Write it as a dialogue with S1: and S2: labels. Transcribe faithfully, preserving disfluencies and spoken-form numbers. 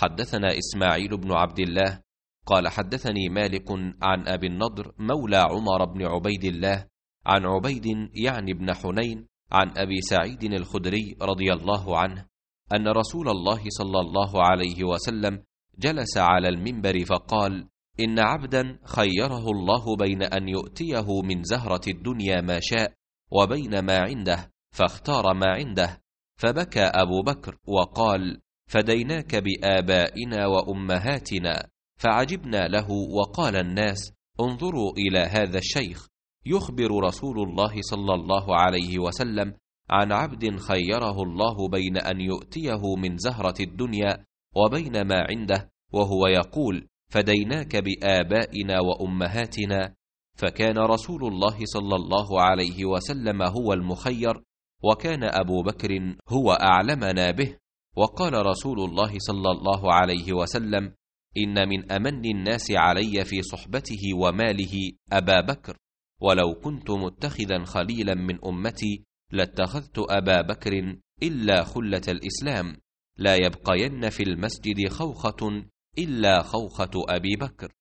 S1: حدثنا إسماعيل بن عبد الله قال حدثني مالك عن أبي النضر مولى عمر بن عبيد الله عن عبيد يعني بن حنين عن أبي سعيد الخدري رضي الله عنه أن رسول الله صلى الله عليه وسلم جلس على المنبر فقال: إن عبدا خيره الله بين أن يؤتيه من زهرة الدنيا ما شاء وبين ما عنده، فاختار ما عنده، فبكى أبو بكر وقال: فديناك بآبائنا وأمهاتنا. فعجبنا له، وقال الناس: انظروا إلى هذا الشيخ يخبر رسول الله صلى الله عليه وسلم عن عبد خيره الله بين أن يؤتيه من زهرة الدنيا وبين ما عنده، وهو يقول: فديناك بآبائنا وأمهاتنا. فكان رسول الله صلى الله عليه وسلم هو المخير، وكان أبو بكر هو أعلمنا به. وقال رسول الله صلى الله عليه وسلم: إن من أمن الناس علي في صحبته وماله أبا بكر، ولو كنت متخذا خليلا من أمتي لاتخذت أبا بكر، إلا خلة الإسلام، لا يبقين في المسجد خوخة إلا خوخة أبي بكر.